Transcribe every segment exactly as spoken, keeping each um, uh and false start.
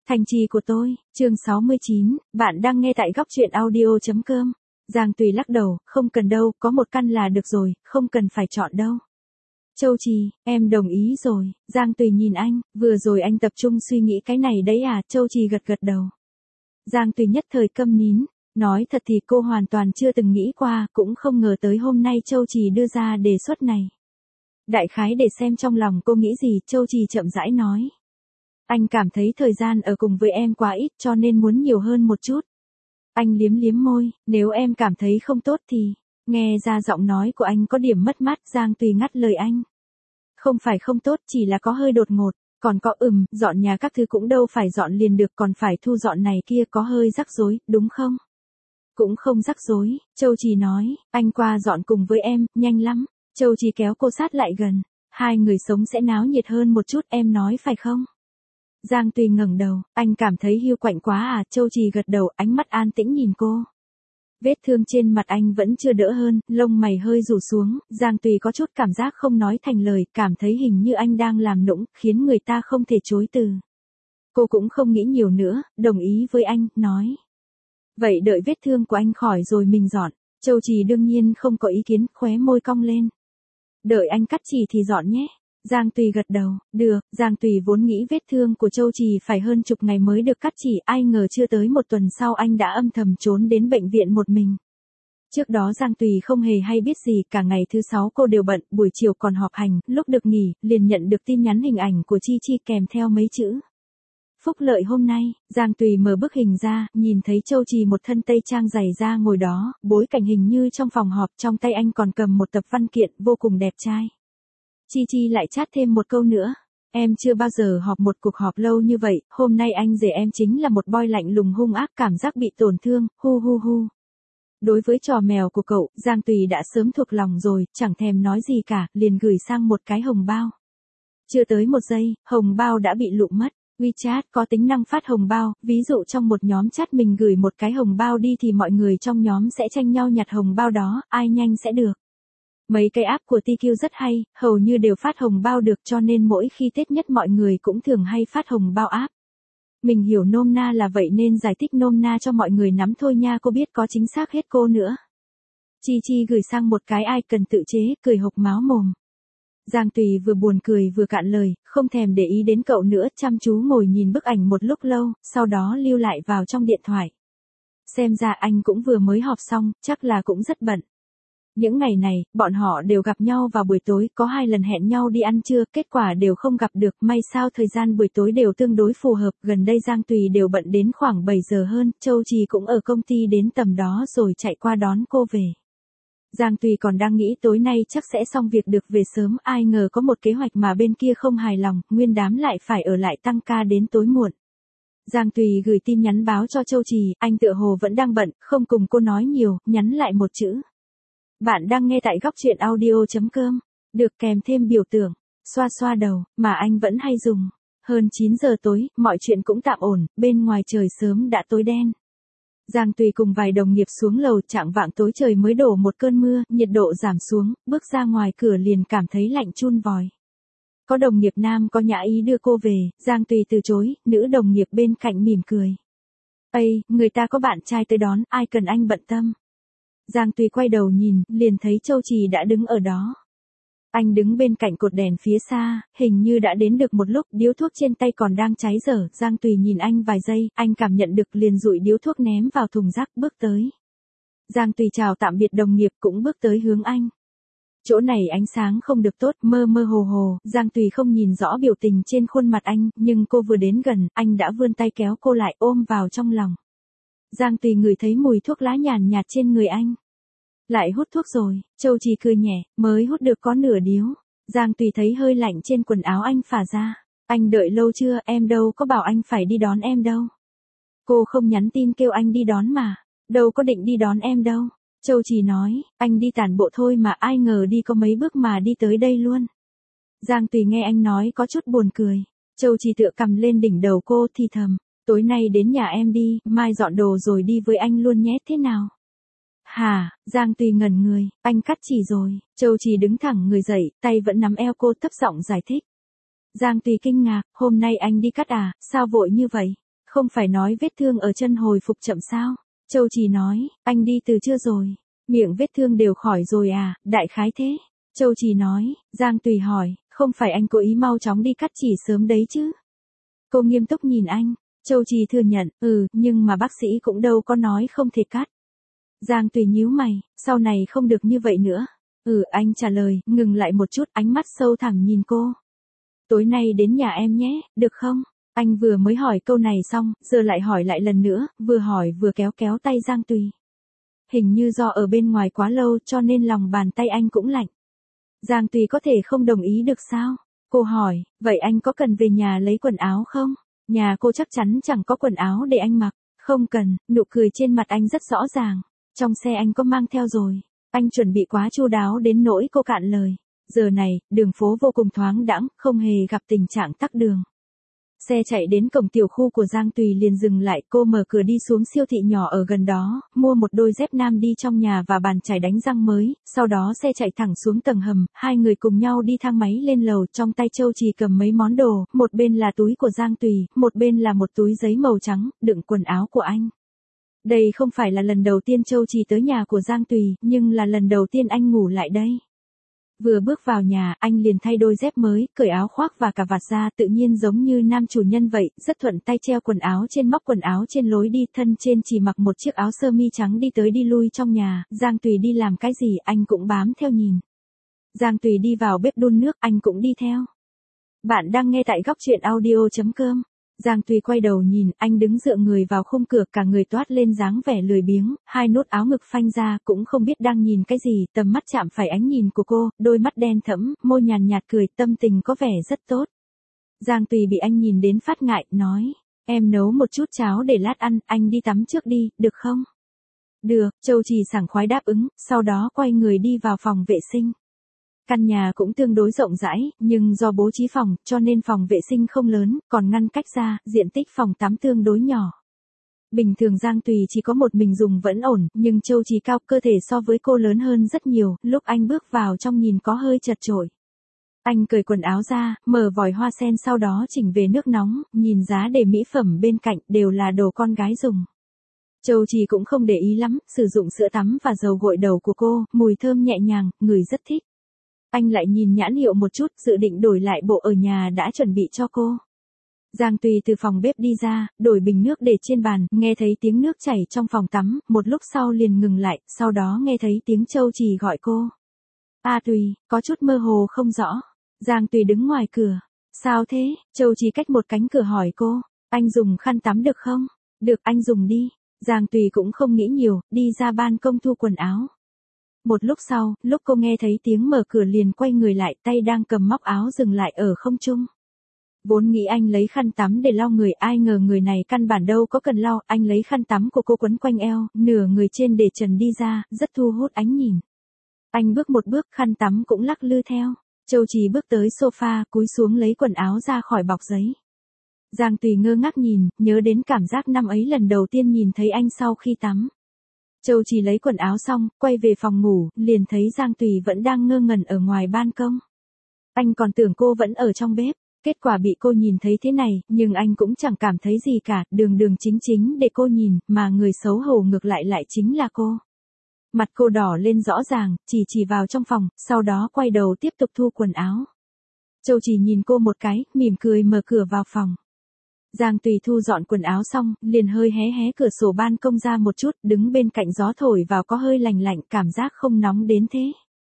Thành trì của tôi, chương sáu mươi chín, bạn đang nghe tại góc truyện audio.com. Giang Tùy lắc đầu, không cần đâu, có một căn là được rồi, không cần phải chọn đâu. Châu Trì, em đồng ý rồi. Giang Tùy nhìn anh, vừa rồi anh tập trung suy nghĩ cái này đấy à, Châu Trì gật gật đầu. Giang Tùy nhất thời câm nín, nói thật thì cô hoàn toàn chưa từng nghĩ qua, cũng không ngờ tới hôm nay Châu Trì đưa ra đề xuất này. Đại khái để xem trong lòng cô nghĩ gì, Châu Trì chậm rãi nói. Anh cảm thấy thời gian ở cùng với em quá ít cho nên muốn nhiều hơn một chút. Anh liếm liếm môi, nếu em cảm thấy không tốt thì, nghe ra giọng nói của anh có điểm mất mát. Giang Tùy ngắt lời anh. Không phải không tốt, chỉ là có hơi đột ngột, còn có ừm, dọn nhà các thứ cũng đâu phải dọn liền được, còn phải thu dọn này kia, có hơi rắc rối, đúng không? Cũng không rắc rối, Châu Trì nói, anh qua dọn cùng với em, nhanh lắm. Châu Trì kéo cô sát lại gần, hai người sống sẽ náo nhiệt hơn một chút, em nói phải không? Giang Tùy ngẩng đầu, anh cảm thấy hiu quạnh quá à, Châu Trì gật đầu, ánh mắt an tĩnh nhìn cô. Vết thương trên mặt anh vẫn chưa đỡ hơn, lông mày hơi rủ xuống, Giang Tùy có chút cảm giác không nói thành lời, cảm thấy hình như anh đang làm nũng, khiến người ta không thể chối từ. Cô cũng không nghĩ nhiều nữa, đồng ý với anh, nói. Vậy đợi vết thương của anh khỏi rồi mình dọn. Châu Trì đương nhiên không có ý kiến, khóe môi cong lên. Đợi anh cắt chỉ thì dọn nhé. Giang Tùy gật đầu, được. Giang Tùy vốn nghĩ vết thương của Châu Trì phải hơn chục ngày mới được cắt chỉ, ai ngờ chưa tới một tuần sau anh đã âm thầm trốn đến bệnh viện một mình. Trước đó Giang Tùy không hề hay biết gì, cả ngày thứ sáu cô đều bận, buổi chiều còn họp hành, lúc được nghỉ, liền nhận được tin nhắn hình ảnh của Chi Chi kèm theo mấy chữ. Phúc lợi hôm nay. Giang Tùy mở bức hình ra, nhìn thấy Châu Trì một thân tây trang dày da ngồi đó, bối cảnh hình như trong phòng họp, trong tay anh còn cầm một tập văn kiện, vô cùng đẹp trai. Chi Chi lại chat thêm một câu nữa. Em chưa bao giờ họp một cuộc họp lâu như vậy, hôm nay anh rể em chính là một boy lạnh lùng hung ác, cảm giác bị tổn thương, hu hu hu. Đối với trò mèo của cậu, Giang Tùy đã sớm thuộc lòng rồi, chẳng thèm nói gì cả, liền gửi sang một cái hồng bao. Chưa tới một giây, hồng bao đã bị lụm mất. WeChat có tính năng phát hồng bao, ví dụ trong một nhóm chat mình gửi một cái hồng bao đi thì mọi người trong nhóm sẽ tranh nhau nhặt hồng bao đó, ai nhanh sẽ được. Mấy cái app của tê quy rất hay, hầu như đều phát hồng bao được cho nên mỗi khi Tết nhất mọi người cũng thường hay phát hồng bao app. Mình hiểu nôm na là vậy nên giải thích nôm na cho mọi người nắm thôi nha, cô biết có chính xác hết cô nữa. Chi Chi gửi sang một cái ai cần tự chế, cười hộc máu mồm. Giang Tùy vừa buồn cười vừa cạn lời, không thèm để ý đến cậu nữa, chăm chú ngồi nhìn bức ảnh một lúc lâu, sau đó lưu lại vào trong điện thoại. Xem ra anh cũng vừa mới họp xong, chắc là cũng rất bận. Những ngày này, bọn họ đều gặp nhau vào buổi tối, có hai lần hẹn nhau đi ăn trưa, kết quả đều không gặp được, may sao thời gian buổi tối đều tương đối phù hợp, gần đây Giang Tùy đều bận đến khoảng bảy giờ hơn, Châu Trì cũng ở công ty đến tầm đó rồi chạy qua đón cô về. Giang Tùy còn đang nghĩ tối nay chắc sẽ xong việc được về sớm, ai ngờ có một kế hoạch mà bên kia không hài lòng, nguyên đám lại phải ở lại tăng ca đến tối muộn. Giang Tùy gửi tin nhắn báo cho Châu Trì, anh tựa hồ vẫn đang bận, không cùng cô nói nhiều, nhắn lại một chữ. Bạn đang nghe tại góc truyện audio.com, được kèm thêm biểu tượng, xoa xoa đầu, mà anh vẫn hay dùng. Hơn chín giờ tối, mọi chuyện cũng tạm ổn, bên ngoài trời sớm đã tối đen. Giang Tùy cùng vài đồng nghiệp xuống lầu, chạng vạng tối trời mới đổ một cơn mưa, nhiệt độ giảm xuống, bước ra ngoài cửa liền cảm thấy lạnh chun vòi. Có đồng nghiệp nam có nhã ý đưa cô về, Giang Tùy từ chối, nữ đồng nghiệp bên cạnh mỉm cười. Ây, người ta có bạn trai tới đón, ai cần anh bận tâm. Giang Tùy quay đầu nhìn, liền thấy Châu Trì đã đứng ở đó. Anh đứng bên cạnh cột đèn phía xa, hình như đã đến được một lúc, điếu thuốc trên tay còn đang cháy dở, Giang Tùy nhìn anh vài giây, anh cảm nhận được liền dụi điếu thuốc ném vào thùng rác, bước tới. Giang Tùy chào tạm biệt đồng nghiệp cũng bước tới hướng anh. Chỗ này ánh sáng không được tốt, mơ mơ hồ hồ, Giang Tùy không nhìn rõ biểu tình trên khuôn mặt anh, nhưng cô vừa đến gần, anh đã vươn tay kéo cô lại ôm vào trong lòng. Giang Tùy ngửi thấy mùi thuốc lá nhàn nhạt trên người anh. Lại hút thuốc rồi, Châu Trì cười nhẹ, mới hút được có nửa điếu. Giang Tùy thấy hơi lạnh trên quần áo anh phả ra. Anh đợi lâu chưa, em đâu có bảo anh phải đi đón em đâu. Cô không nhắn tin kêu anh đi đón mà, đâu có định đi đón em đâu. Châu Trì nói, anh đi tản bộ thôi mà, ai ngờ đi có mấy bước mà đi tới đây luôn. Giang Tùy nghe anh nói có chút buồn cười. Châu Trì tựa cầm lên đỉnh đầu cô thì thầm, tối nay đến nhà em đi, mai dọn đồ rồi đi với anh luôn nhé, thế nào? Hả, Giang Tùy ngẩn người, anh cắt chỉ rồi. Châu Trì đứng thẳng người dậy, tay vẫn nắm eo cô, thấp giọng giải thích. Giang Tùy kinh ngạc, hôm nay anh đi cắt à, sao vội như vậy? Không phải nói vết thương ở chân hồi phục chậm sao? Châu Trì nói, anh đi từ chưa rồi? Miệng vết thương đều khỏi rồi à, đại khái thế. Châu Trì nói, Giang Tùy hỏi, không phải anh cố ý mau chóng đi cắt chỉ sớm đấy chứ? Cô nghiêm túc nhìn anh, Châu Trì thừa nhận, ừ, nhưng mà bác sĩ cũng đâu có nói không thể cắt. Giang Tùy nhíu mày, sau này không được như vậy nữa. Ừ, anh trả lời, ngừng lại một chút, ánh mắt sâu thẳm nhìn cô. Tối nay đến nhà em nhé, được không? Anh vừa mới hỏi câu này xong, giờ lại hỏi lại lần nữa, vừa hỏi vừa kéo kéo tay Giang Tùy. Hình như do ở bên ngoài quá lâu cho nên lòng bàn tay anh cũng lạnh. Giang Tùy có thể không đồng ý được sao? Cô hỏi, vậy anh có cần về nhà lấy quần áo không? Nhà cô chắc chắn chẳng có quần áo để anh mặc. Không cần, nụ cười trên mặt anh rất rõ ràng. Trong xe anh có mang theo rồi. Anh chuẩn bị quá chu đáo đến nỗi cô cạn lời. Giờ này, đường phố vô cùng thoáng đãng, không hề gặp tình trạng tắc đường. Xe chạy đến cổng tiểu khu của Giang Tùy liền dừng lại, cô mở cửa đi xuống siêu thị nhỏ ở gần đó, mua một đôi dép nam đi trong nhà và bàn chải đánh răng mới, sau đó xe chạy thẳng xuống tầng hầm, hai người cùng nhau đi thang máy lên lầu, trong tay Châu Trì cầm mấy món đồ, một bên là túi của Giang Tùy, một bên là một túi giấy màu trắng, đựng quần áo của anh. Đây không phải là lần đầu tiên Châu Trì tới nhà của Giang Tùy, nhưng là lần đầu tiên anh ngủ lại đây. Vừa bước vào nhà, anh liền thay đôi dép mới, cởi áo khoác và cà vạt ra, tự nhiên giống như nam chủ nhân vậy, rất thuận tay treo quần áo trên móc quần áo trên lối đi, thân trên chỉ mặc một chiếc áo sơ mi trắng đi tới đi lui trong nhà, Giang Tùy đi làm cái gì, anh cũng bám theo nhìn. Giang Tùy đi vào bếp đun nước, anh cũng đi theo. Bạn đang nghe tại góc truyện audio chấm com. Giang Tùy quay đầu nhìn, anh đứng dựa người vào khung cửa, cả người toát lên dáng vẻ lười biếng, hai nút áo ngực phanh ra, cũng không biết đang nhìn cái gì, tầm mắt chạm phải ánh nhìn của cô, đôi mắt đen thẫm, môi nhàn nhạt cười, tâm tình có vẻ rất tốt. Giang Tùy bị anh nhìn đến phát ngại, nói, em nấu một chút cháo để lát ăn, anh đi tắm trước đi, được không? Được, Châu Trì sảng khoái đáp ứng, sau đó quay người đi vào phòng vệ sinh. Căn nhà cũng tương đối rộng rãi, nhưng do bố trí phòng, cho nên phòng vệ sinh không lớn, còn ngăn cách ra, diện tích phòng tắm tương đối nhỏ. Bình thường Giang Tùy chỉ có một mình dùng vẫn ổn, nhưng Châu Trì cao, cơ thể so với cô lớn hơn rất nhiều, lúc anh bước vào trong nhìn có hơi chật chội. Anh cởi quần áo ra, mở vòi hoa sen sau đó chỉnh về nước nóng, nhìn giá để mỹ phẩm bên cạnh, đều là đồ con gái dùng. Châu Trì cũng không để ý lắm, sử dụng sữa tắm và dầu gội đầu của cô, mùi thơm nhẹ nhàng, người rất thích. Anh lại nhìn nhãn hiệu một chút, dự định đổi lại bộ ở nhà đã chuẩn bị cho cô. Giang Tùy từ phòng bếp đi ra, đổi bình nước để trên bàn, nghe thấy tiếng nước chảy trong phòng tắm, một lúc sau liền ngừng lại, sau đó nghe thấy tiếng Châu Trì gọi cô. A Tùy, có chút mơ hồ không rõ. Giang Tùy đứng ngoài cửa. Sao thế? Châu Trì cách một cánh cửa hỏi cô. Anh dùng khăn tắm được không? Được, anh dùng đi. Giang Tùy cũng không nghĩ nhiều, đi ra ban công thu quần áo. Một lúc sau, lúc cô nghe thấy tiếng mở cửa liền quay người lại, tay đang cầm móc áo dừng lại ở không trung. Vốn nghĩ anh lấy khăn tắm để lau người, ai ngờ người này căn bản đâu có cần lau, anh lấy khăn tắm của cô quấn quanh eo, nửa người trên để trần đi ra, rất thu hút ánh nhìn. Anh bước một bước, khăn tắm cũng lắc lư theo. Châu Trì bước tới sofa, cúi xuống lấy quần áo ra khỏi bọc giấy. Giang Tùy ngơ ngác nhìn, nhớ đến cảm giác năm ấy lần đầu tiên nhìn thấy anh sau khi tắm. Châu Trì lấy quần áo xong, quay về phòng ngủ, liền thấy Giang Tùy vẫn đang ngơ ngẩn ở ngoài ban công. Anh còn tưởng cô vẫn ở trong bếp, kết quả bị cô nhìn thấy thế này, nhưng anh cũng chẳng cảm thấy gì cả, đường đường chính chính để cô nhìn, mà người xấu hổ ngược lại lại chính là cô. Mặt cô đỏ lên rõ ràng, chỉ chỉ vào trong phòng, sau đó quay đầu tiếp tục thu quần áo. Châu Trì nhìn cô một cái, mỉm cười mở cửa vào phòng. Giang Tùy thu dọn quần áo xong, liền hơi hé hé cửa sổ ban công ra một chút, đứng bên cạnh gió thổi vào có hơi lành lạnh, cảm giác không nóng đến thế.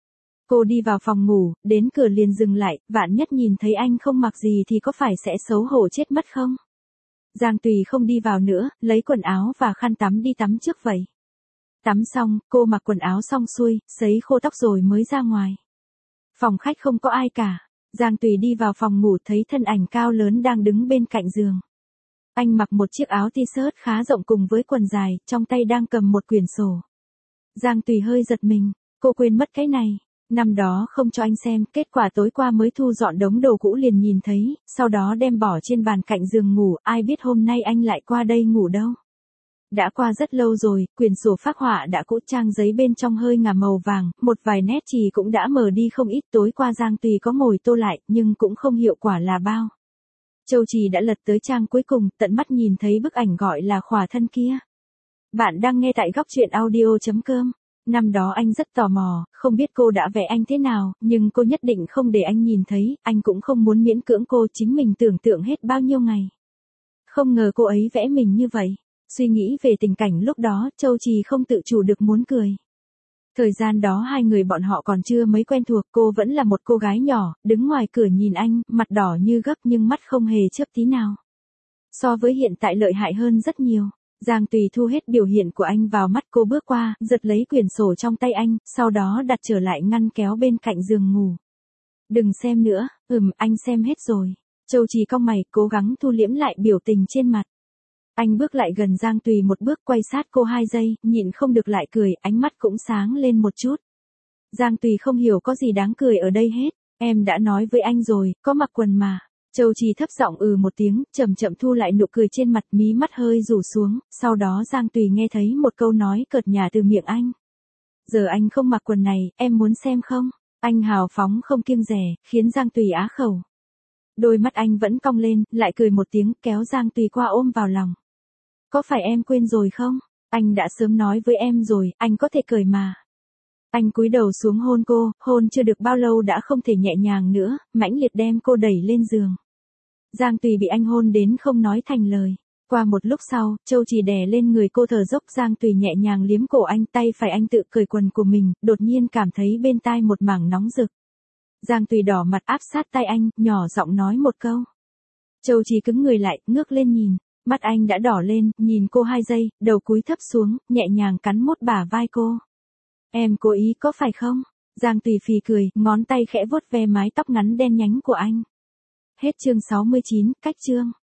Cô đi vào phòng ngủ, đến cửa liền dừng lại, vạn nhất nhìn thấy anh không mặc gì thì có phải sẽ xấu hổ chết mất không? Giang Tùy không đi vào nữa, lấy quần áo và khăn tắm đi tắm trước vậy. Tắm xong, cô mặc quần áo xong xuôi, sấy khô tóc rồi mới ra ngoài. Phòng khách không có ai cả. Giang Tùy đi vào phòng ngủ thấy thân ảnh cao lớn đang đứng bên cạnh giường. Anh mặc một chiếc áo t-shirt khá rộng cùng với quần dài, trong tay đang cầm một quyển sổ. Giang Tùy hơi giật mình, cô quên mất cái này. Năm đó không cho anh xem, kết quả tối qua mới thu dọn đống đồ cũ liền nhìn thấy, sau đó đem bỏ trên bàn cạnh giường ngủ, ai biết hôm nay anh lại qua đây ngủ đâu. Đã qua rất lâu rồi, quyển sổ phác họa đã cũ, trang giấy bên trong hơi ngả màu vàng, một vài nét chì cũng đã mờ đi không ít. Tối qua Giang Tùy có ngồi tô lại, nhưng cũng không hiệu quả là bao. Châu Trì đã lật tới trang cuối cùng, tận mắt nhìn thấy bức ảnh gọi là khỏa thân kia. Bạn đang nghe tại góc truyện audio.com. Năm đó anh rất tò mò, không biết cô đã vẽ anh thế nào, nhưng cô nhất định không để anh nhìn thấy, anh cũng không muốn miễn cưỡng cô, chính mình tưởng tượng hết bao nhiêu ngày. Không ngờ cô ấy vẽ mình như vậy. Suy nghĩ về tình cảnh lúc đó, Châu Trì không tự chủ được muốn cười. Thời gian đó hai người bọn họ còn chưa mấy quen thuộc, cô vẫn là một cô gái nhỏ, đứng ngoài cửa nhìn anh, mặt đỏ như gấc nhưng mắt không hề chớp tí nào. So với hiện tại lợi hại hơn rất nhiều. Giang Tùy thu hết biểu hiện của anh vào mắt, cô bước qua, giật lấy quyển sổ trong tay anh, sau đó đặt trở lại ngăn kéo bên cạnh giường ngủ. Đừng xem nữa, ừm, anh xem hết rồi. Châu Trì cong mày, cố gắng thu liễm lại biểu tình trên mặt. Anh bước lại gần Giang Tùy một bước, quay sát cô hai giây, nhịn không được lại cười, ánh mắt cũng sáng lên một chút. Giang Tùy không hiểu có gì đáng cười ở đây hết, em đã nói với anh rồi, có mặc quần mà. Châu Trì thấp giọng ừ một tiếng, chậm chậm thu lại nụ cười trên mặt, mí mắt hơi rủ xuống, sau đó Giang Tùy nghe thấy một câu nói cợt nhả từ miệng anh. Giờ anh không mặc quần này, em muốn xem không? Anh hào phóng không kiêng dè, khiến Giang Tùy á khẩu. Đôi mắt anh vẫn cong lên, lại cười một tiếng, kéo Giang Tùy qua ôm vào lòng. Có phải em quên rồi không? Anh đã sớm nói với em rồi, anh có thể cười mà. Anh cúi đầu xuống hôn cô, hôn chưa được bao lâu đã không thể nhẹ nhàng nữa, mãnh liệt đem cô đẩy lên giường. Giang Tùy bị anh hôn đến không nói thành lời. Qua một lúc sau, Châu Trì đè lên người cô thở dốc, Giang Tùy nhẹ nhàng liếm cổ anh, tay phải anh tự cởi quần của mình, đột nhiên cảm thấy bên tai một mảng nóng rực. Giang Tùy đỏ mặt áp sát tay anh, nhỏ giọng nói một câu. Châu Trì cứng người lại, ngước lên nhìn. Mắt anh đã đỏ lên, nhìn cô hai giây, đầu cúi thấp xuống, nhẹ nhàng cắn mốt bả vai cô. Em cố ý có phải không? Giang Tùy phì cười, ngón tay khẽ vuốt ve mái tóc ngắn đen nhánh của anh. Hết chương sáu mươi chín, cách chương.